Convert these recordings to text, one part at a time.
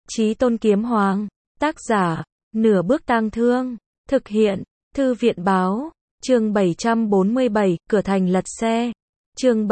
Chí Tôn Kiếm Hoàng, tác giả, Nửa Bước Tang Thương, thực hiện, Thư viện Báo, chương 747, cửa thành lật xe. Chương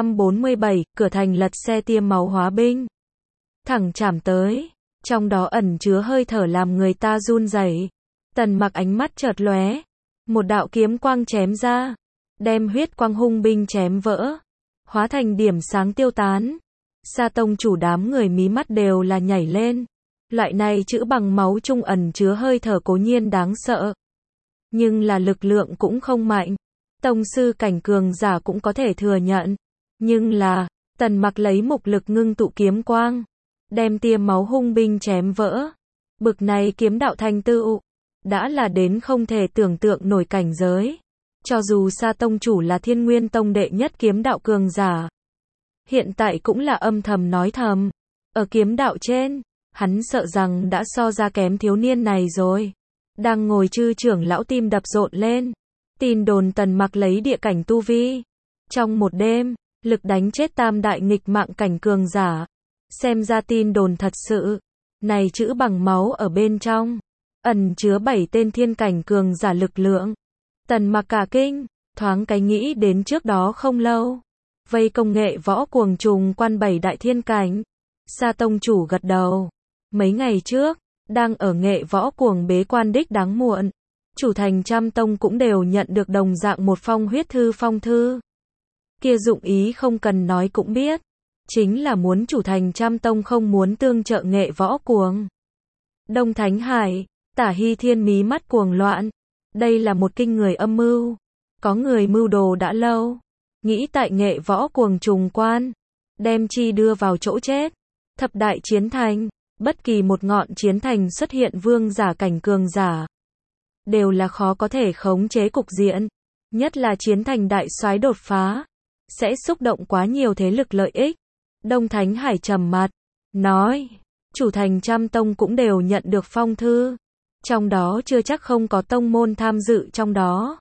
747, cửa thành lật xe tiêm máu hóa binh. Thẳng chạm tới, trong đó ẩn chứa hơi thở làm người ta run rẩy. Tần Mặc ánh mắt chợt lóe, một đạo kiếm quang chém ra, đem huyết quang hung binh chém vỡ, hóa thành điểm sáng tiêu tán. Sa tông chủ đám người mí mắt đều là nhảy lên. Loại này chữ bằng máu trung ẩn chứa hơi thở cố nhiên đáng sợ, nhưng là lực lượng cũng không mạnh. Tông sư cảnh cường giả cũng có thể thừa nhận. Nhưng là, Tần Mặc lấy mục lực ngưng tụ kiếm quang, đem tiêm máu hung binh chém vỡ. Bực này kiếm đạo thành tựu, đã là đến không thể tưởng tượng nổi cảnh giới. Cho dù Sa tông chủ là Thiên Nguyên tông đệ nhất kiếm đạo cường giả, hiện tại cũng là âm thầm nói thầm, ở kiếm đạo trên, hắn sợ rằng đã so ra kém thiếu niên này rồi. Đang ngồi chư trưởng lão tim đập rộn lên. Tin đồn Tần Mặc lấy địa cảnh tu vi, trong một đêm, lực đánh chết tam đại nghịch mạng cảnh cường giả. Xem ra tin đồn thật sự. Này chữ bằng máu ở bên trong, ẩn chứa 7 tên thiên cảnh cường giả lực lượng. Tần Mặc cả kinh, thoáng cái nghĩ đến trước đó không lâu, vây công nghệ võ cuồng trùng quan 7 đại thiên cảnh. Sa tông chủ gật đầu. Mấy ngày trước, đang ở nghệ võ cuồng bế quan đích đáng muộn, chủ thành Trăm Tông cũng đều nhận được đồng dạng một phong huyết thư phong thư. Kia dụng ý không cần nói cũng biết, chính là muốn chủ thành Trăm Tông không muốn tương trợ nghệ võ cuồng. Đông Thánh Hải, Tả Hy Thiên mí mắt cuồng loạn. Đây là một kinh người âm mưu. Có người mưu đồ đã lâu, nghĩ tại nghệ võ cuồng trùng quan, đem chi đưa vào chỗ chết. Thập đại chiến thành, bất kỳ một ngọn chiến thành xuất hiện vương giả cảnh cường giả, đều là khó có thể khống chế cục diện. Nhất là chiến thành đại soái đột phá, sẽ xúc động quá nhiều thế lực lợi ích. Đông Thánh Hải trầm mặt, nói, chủ thành Trăm Tông cũng đều nhận được phong thư. Trong đó chưa chắc không có tông môn tham dự trong đó.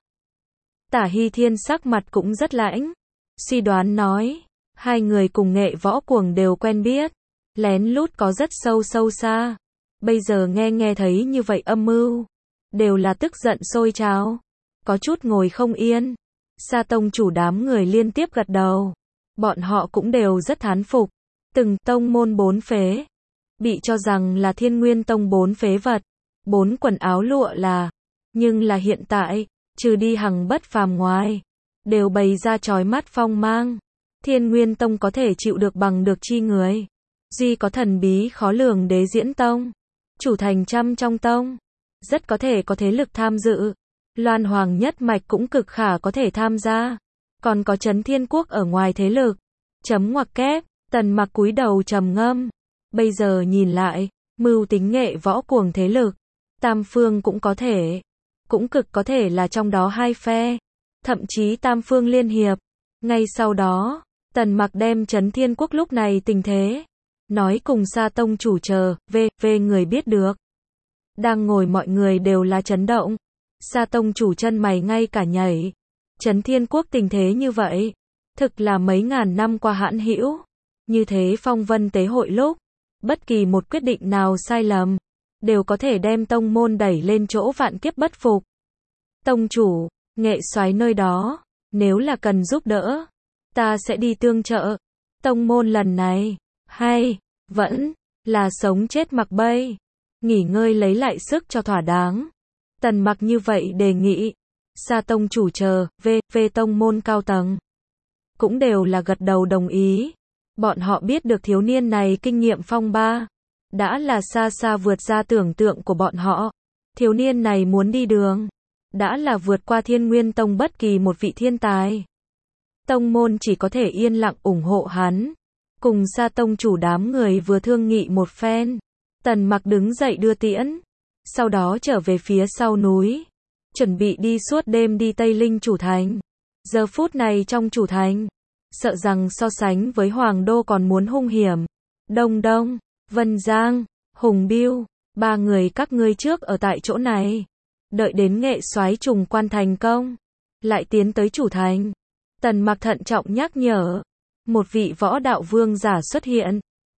Tả Hy Thiên sắc mặt cũng rất lãnh, suy đoán nói, hai người cùng nghệ võ cuồng đều quen biết, lén lút có rất sâu xa. Bây giờ nghe thấy như vậy âm mưu, đều là tức giận sôi trào, có chút ngồi không yên. Sa tông chủ đám người liên tiếp gật đầu, bọn họ cũng đều rất thán phục. Từng tông môn bốn phế, bị cho rằng là Thiên Nguyên tông bốn phế vật, bốn quần áo lụa là, nhưng là hiện tại, trừ đi hằng bất phàm ngoài, đều bày ra chói mắt phong mang. Thiên Nguyên tông có thể chịu được bằng được chi người, duy có thần bí khó lường Đế Diễn tông, chủ thành Trăm trong tông, rất có thể có thế lực tham dự. Loan Hoàng nhất mạch cũng cực khả có thể tham gia, còn có Chấn Thiên Quốc ở ngoài thế lực. Chấm ngoặc kép, Tần Mặc cúi đầu trầm ngâm. Bây giờ nhìn lại, mưu tính nghệ võ cuồng thế lực, tam phương cũng có thể, cũng cực có thể là trong đó hai phe, thậm chí tam phương liên hiệp. Ngay sau đó, Tần Mặc đem Chấn Thiên Quốc lúc này tình thế, nói cùng Sa tông chủ chờ, về người biết được. Đang ngồi mọi người đều là chấn động. Sa tông chủ chân mày ngay cả nhảy. Chấn Thiên Quốc tình thế như vậy, thực là mấy ngàn năm qua hãn hữu. Như thế phong vân tế hội lúc, bất kỳ một quyết định nào sai lầm, đều có thể đem tông môn đẩy lên chỗ vạn kiếp bất phục. Tông chủ, nghệ soái nơi đó, nếu là cần giúp đỡ, ta sẽ đi tương trợ. Tông môn lần này, hay, vẫn, là sống chết mặc bay, nghỉ ngơi lấy lại sức cho thỏa đáng. Tần Mặc như vậy đề nghị. Sa tông chủ chờ, về tông môn cao tầng, cũng đều là gật đầu đồng ý. Bọn họ biết được thiếu niên này kinh nghiệm phong ba, đã là xa xa vượt ra tưởng tượng của bọn họ. Thiếu niên này muốn đi đường, đã là vượt qua Thiên Nguyên tông bất kỳ một vị thiên tài. Tông môn chỉ có thể yên lặng ủng hộ hắn. Cùng Sa tông chủ đám người vừa thương nghị một phen, Tần Mặc đứng dậy đưa tiễn, sau đó trở về phía sau núi, chuẩn bị đi suốt đêm đi Tây Linh chủ thành. Giờ phút này trong chủ thành, sợ rằng so sánh với Hoàng Đô còn muốn hung hiểm. Đông Đông, Vân Giang, Hùng Biêu, ba người các ngươi trước ở tại chỗ này, đợi đến nghệ soái trùng quan thành công, lại tiến tới chủ thành. Tần Mặc thận trọng nhắc nhở. Một vị võ đạo vương giả xuất hiện,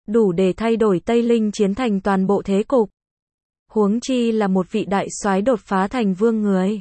đủ để thay đổi Tây Linh chiến thành toàn bộ thế cục. Huống chi là một vị đại soái đột phá thành vương người.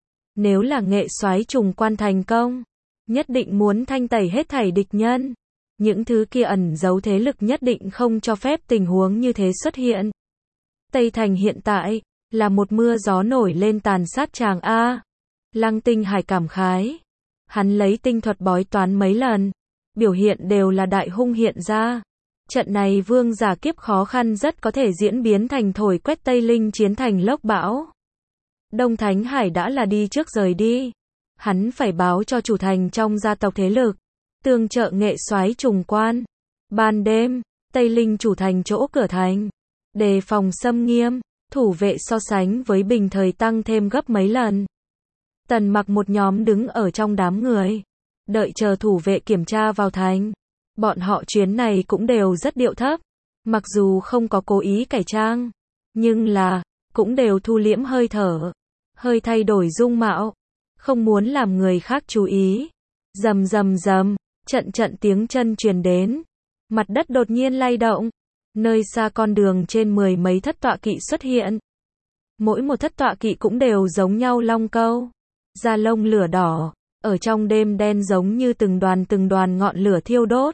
Nếu là nghệ soái trùng quan thành công, nhất định muốn thanh tẩy hết thảy địch nhân. Những thứ kia ẩn giấu thế lực nhất định không cho phép tình huống như thế xuất hiện. Tây Thành hiện tại, là một mưa gió nổi lên tàn sát tràng A. Lăng Tinh Hải cảm khái. Hắn lấy tinh thuật bói toán mấy lần, biểu hiện đều là đại hung hiện ra. Trận này vương giả kiếp khó khăn rất có thể diễn biến thành thổi quét Tây Linh chiến thành lốc bão. Đông Thánh Hải đã là đi trước rời đi. Hắn phải báo cho chủ thành trong gia tộc thế lực, tương trợ nghệ soái trùng quan. Ban đêm, Tây Linh chủ thành chỗ cửa thành, đề phòng xâm nghiêm, thủ vệ so sánh với bình thời tăng thêm gấp mấy lần. Tần Mặc một nhóm đứng ở trong đám người, đợi chờ thủ vệ kiểm tra vào thành. Bọn họ chuyến này cũng đều rất điệu thấp, mặc dù không có cố ý cải trang, nhưng là, cũng đều thu liễm hơi thở, hơi thay đổi dung mạo, không muốn làm người khác chú ý. Rầm rầm rầm, trận trận tiếng chân truyền đến, mặt đất đột nhiên lay động, nơi xa con đường trên 10 mấy thất tọa kỵ xuất hiện. Mỗi một thất tọa kỵ cũng đều giống nhau long câu, da lông lửa đỏ, ở trong đêm đen giống như từng đoàn ngọn lửa thiêu đốt.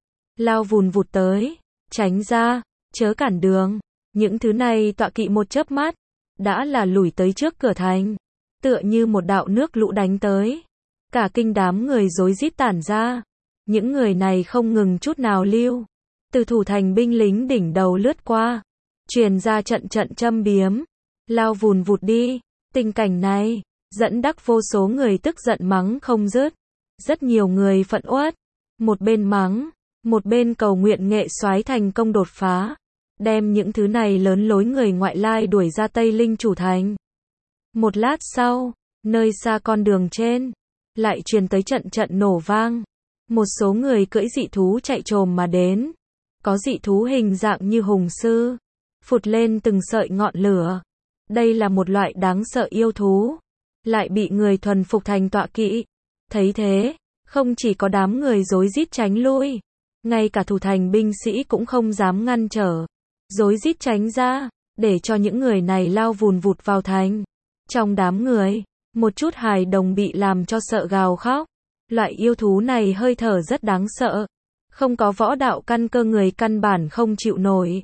Lao vùn vụt tới, tránh ra, chớ cản đường. Những thứ này tọa kỵ một chớp mắt, đã là lủi tới trước cửa thành, tựa như một đạo nước lũ đánh tới. Cả kinh đám người rối rít tản ra. Những người này không ngừng chút nào lưu, từ thủ thành binh lính đỉnh đầu lướt qua, truyền ra trận trận châm biếm, lao vùn vụt đi. Tình cảnh này dẫn đắc vô số người tức giận mắng không dứt. Rất nhiều người phẫn uất, một bên mắng, một bên cầu nguyện nghệ soái thành công đột phá, đem những thứ này lớn lối người ngoại lai đuổi ra Tây Linh chủ thành. Một lát sau, nơi xa con đường trên, lại truyền tới trận trận nổ vang. Một số người cưỡi dị thú chạy trồm mà đến. Có dị thú hình dạng như hùng sư, phụt lên từng sợi ngọn lửa. Đây là một loại đáng sợ yêu thú, lại bị người thuần phục thành tọa kỵ. Thấy thế, không chỉ có đám người rối rít tránh lui, ngay cả thủ thành binh sĩ cũng không dám ngăn trở, rối rít tránh ra, để cho những người này lao vùn vụt vào thành. Trong đám người, một chút hài đồng bị làm cho sợ gào khóc. Loại yêu thú này hơi thở rất đáng sợ, không có võ đạo căn cơ người căn bản không chịu nổi.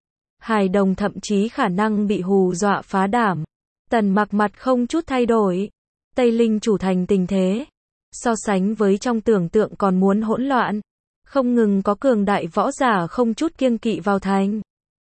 Hài đồng thậm chí khả năng bị hù dọa phá đảm. Tần Mặc mặt không chút thay đổi. Tây Linh chủ thành tình thế, so sánh với trong tưởng tượng còn muốn hỗn loạn. Không ngừng có cường đại võ giả không chút kiêng kỵ vào thành.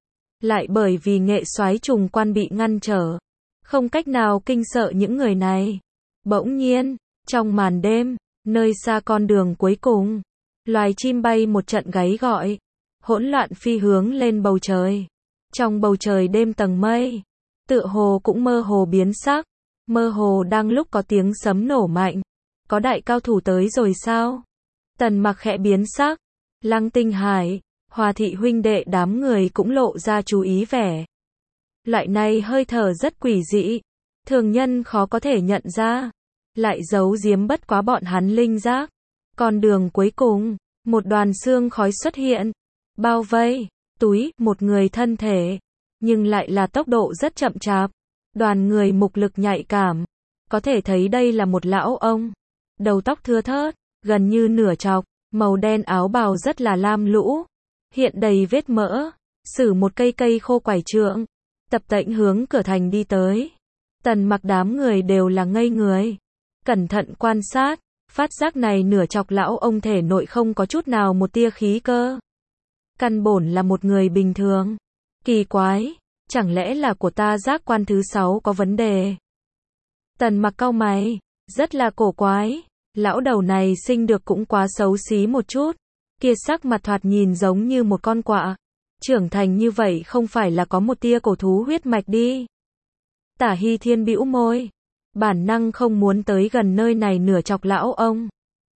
Lại bởi vì nghệ soái trùng quan bị ngăn trở, không cách nào kinh sợ những người này. Bỗng nhiên, trong màn đêm, nơi xa con đường cuối cùng, loài chim bay một trận gáy gọi, hỗn loạn phi hướng lên bầu trời. Trong bầu trời đêm tầng mây, tựa hồ cũng mơ hồ biến sắc, mơ hồ đang lúc có tiếng sấm nổ mạnh. Có đại cao thủ tới rồi sao? Tần Mặc khẽ biến sắc, Lăng Tinh Hải, Hòa thị huynh đệ đám người cũng lộ ra chú ý vẻ. Loại này hơi thở rất quỷ dị, thường nhân khó có thể nhận ra, lại giấu giếm bất quá bọn hắn linh giác. Con đường cuối cùng, một đoàn xương khói xuất hiện, bao vây, túi, một người thân thể, nhưng lại là tốc độ rất chậm chạp. Đoàn người mục lực nhạy cảm, có thể thấy đây là một lão ông, đầu tóc thưa thớt, gần như nửa chọc, màu đen áo bào rất là lam lũ, hiện đầy vết mỡ, sử một cây khô quải trượng, tập tễnh hướng cửa thành đi tới. Tần Mặc đám người đều là ngây người, cẩn thận quan sát, phát giác này nửa chọc lão ông thể nội không có chút nào một tia khí cơ. Căn bổn là một người bình thường. Kỳ quái, chẳng lẽ là của ta giác quan thứ 6 có vấn đề? Tần Mặc cau mày, rất là cổ quái, lão đầu này sinh được cũng quá xấu xí một chút, kia sắc mặt thoạt nhìn giống như một con quạ, trưởng thành như vậy không phải là có một tia cổ thú huyết mạch đi. Tả Hy Thiên bĩu môi, bản năng không muốn tới gần nơi này nửa chọc lão ông.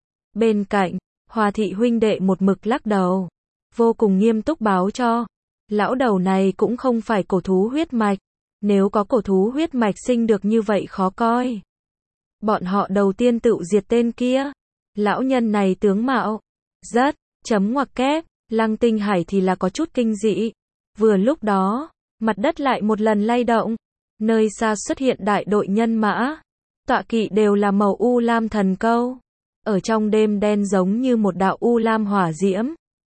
Bên cạnh, Hòa thị huynh đệ một mực lắc đầu, vô cùng nghiêm túc báo cho, lão đầu này cũng không phải cổ thú huyết mạch, nếu có cổ thú huyết mạch sinh được như vậy khó coi. Bọn họ đầu tiên tự diệt tên kia, lão nhân này tướng mạo, rất, chấm ngoặc kép, Lăng Tinh Hải thì là có chút kinh dị. Vừa lúc đó, mặt đất lại một lần lay động. Nơi xa xuất hiện đại đội nhân mã. Tọa kỵ đều là màu u lam thần câu. Ở trong đêm đen giống như một đạo u lam hỏa diễm.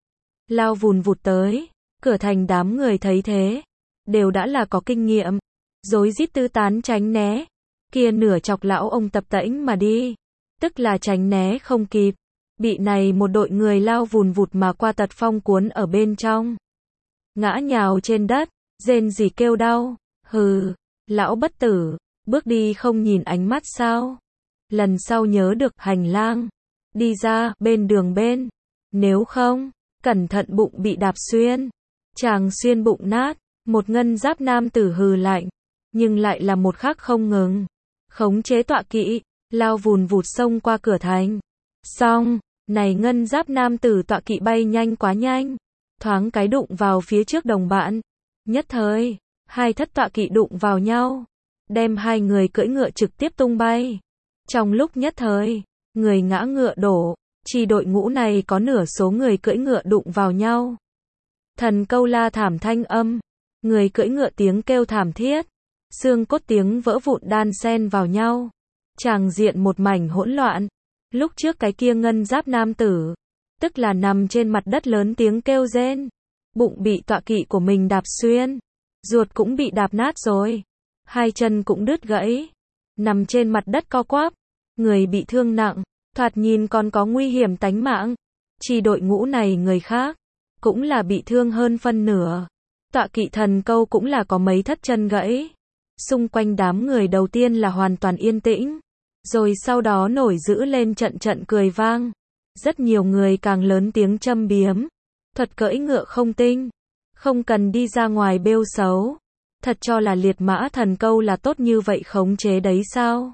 Lao vùn vụt tới. Cửa thành đám người thấy thế. Đều đã là có kinh nghiệm. Rối rít tứ tán tránh né. Kia nửa chọc lão ông tập tễnh mà đi. Tức là tránh né không kịp. Bị này một đội người lao vùn vụt mà qua tật phong cuốn ở bên trong. Ngã nhào trên đất. Rên rỉ kêu đau. Hừ. Lão bất tử. Bước đi không nhìn ánh mắt sao. Lần sau nhớ được hành lang. Đi ra bên đường bên. Nếu không, cẩn thận bụng bị đạp xuyên. Chàng xuyên bụng nát. Một ngân giáp nam tử hừ lạnh. Nhưng lại là một khắc không ngừng. Khống chế tọa kỵ. Lao vùn vụt xông qua cửa thành. Xong, này ngân giáp nam tử tọa kỵ bay nhanh quá nhanh. Thoáng cái đụng vào phía trước đồng bạn. Nhất thời, hai thất tọa kỵ đụng vào nhau. Đem hai người cưỡi ngựa trực tiếp tung bay. Trong lúc nhất thời, người ngã ngựa đổ. Chỉ đội ngũ này có nửa số người cưỡi ngựa đụng vào nhau. Thần câu la thảm thanh âm. Người cưỡi ngựa tiếng kêu thảm thiết. Xương cốt tiếng vỡ vụn đan xen vào nhau. Tràng diện một mảnh hỗn loạn. Lúc trước cái kia ngân giáp nam tử, tức là nằm trên mặt đất lớn tiếng kêu rên. Bụng bị tọa kỵ của mình đạp xuyên. Ruột cũng bị đạp nát rồi. Hai chân cũng đứt gãy. Nằm trên mặt đất co quắp. Người bị thương nặng. Thoạt nhìn còn có nguy hiểm tánh mạng. Chỉ đội ngũ này người khác. Cũng là bị thương hơn phân nửa. Tọa kỵ thần câu cũng là có mấy thất chân gãy. Xung quanh đám người đầu tiên là hoàn toàn yên tĩnh. Rồi sau đó nổi dữ lên trận trận cười vang. Rất nhiều người càng lớn tiếng châm biếm. Thuật cưỡi ngựa không tinh. Không cần đi ra ngoài bêu xấu. Thật cho là liệt mã thần câu là tốt như vậy khống chế đấy sao?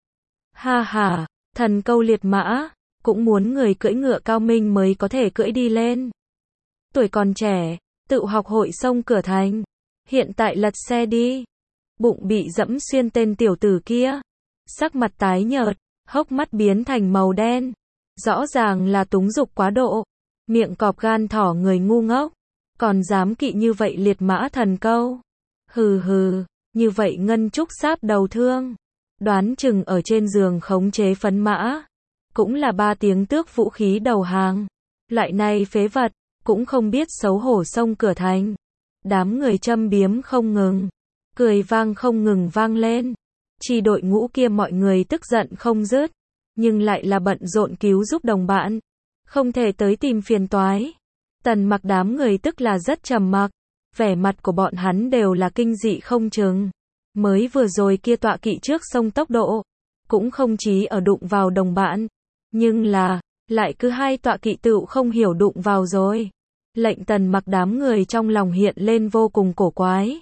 Ha ha, thần câu liệt mã. Cũng muốn người cưỡi ngựa cao minh mới có thể cưỡi đi lên. Tuổi còn trẻ, tự học hội xông cửa thành. Hiện tại lật xe đi. Bụng bị dẫm xuyên tên tiểu tử kia. Sắc mặt tái nhợt, hốc mắt biến thành màu đen. Rõ ràng là túng dục quá độ. Miệng cọp gan thỏ người ngu ngốc. Còn dám kỵ như vậy liệt mã thần câu. Hừ hừ, như vậy ngân trúc sáp đầu thương. Đoán chừng ở trên giường khống chế phấn mã. Cũng là 3 tiếng tước vũ khí đầu hàng. Loại này phế vật, cũng không biết xấu hổ xông cửa thành. Đám người châm biếm không ngừng. Cười vang không ngừng vang lên. Chỉ đội ngũ kia mọi người tức giận không dứt. Nhưng lại là bận rộn cứu giúp đồng bạn. Không thể tới tìm phiền toái. Tần Mặc đám người tức là rất trầm mặc. Vẻ mặt của bọn hắn đều là kinh dị không chừng. Mới vừa rồi kia tọa kỵ trước sông tốc độ. Cũng không chí ở đụng vào đồng bạn. Nhưng là, lại cứ hai tọa kỵ tựu không hiểu đụng vào rồi. Lệnh Tần Mặc đám người trong lòng hiện lên vô cùng cổ quái.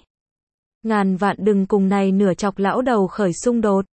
Ngàn vạn đừng cùng này nửa chọc lão đầu khởi xung đột.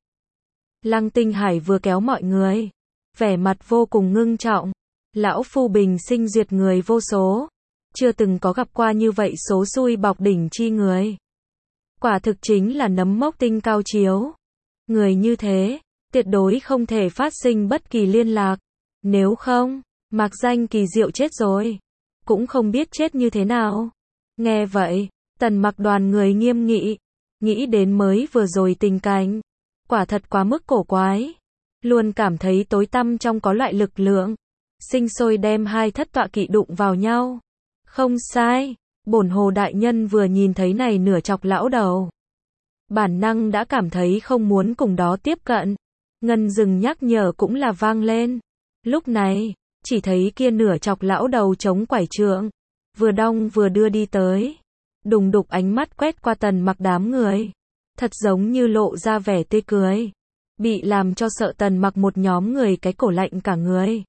Lăng Tinh Hải vừa kéo mọi người. Vẻ mặt vô cùng ngưng trọng. Lão phu bình sinh duyệt người vô số. Chưa từng có gặp qua như vậy số xui bọc đỉnh chi người. Quả thực chính là nấm mốc tinh cao chiếu. Người như thế, tuyệt đối không thể phát sinh bất kỳ liên lạc. Nếu không, Mạc Danh Kỳ Diệu chết rồi. Cũng không biết chết như thế nào. Nghe vậy, Tần Mặc đoàn người nghiêm nghị. Nghĩ đến mới vừa rồi tình cảnh. Quả thật quá mức cổ quái. Luôn cảm thấy tối tăm trong có loại lực lượng. Sinh sôi đem hai thất tọa kỵ đụng vào nhau. Không sai. Bổn Hồ đại nhân vừa nhìn thấy này nửa chọc lão đầu. Bản năng đã cảm thấy không muốn cùng đó tiếp cận. Ngân dừng nhắc nhở cũng là vang lên. Lúc này, chỉ thấy kia nửa chọc lão đầu chống quải trượng. Vừa đong vừa đưa đi tới. Đùng đục ánh mắt quét qua Tần Mặc đám người. Thật giống như lộ ra vẻ tươi cười. Bị làm cho sợ Tần Mặc một nhóm người cái cổ lạnh cả người.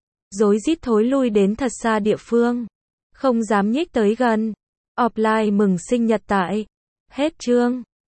Rối rít thối lui đến thật xa địa phương. Không dám nhích tới gần. Offline mừng sinh nhật tại. Hết chương.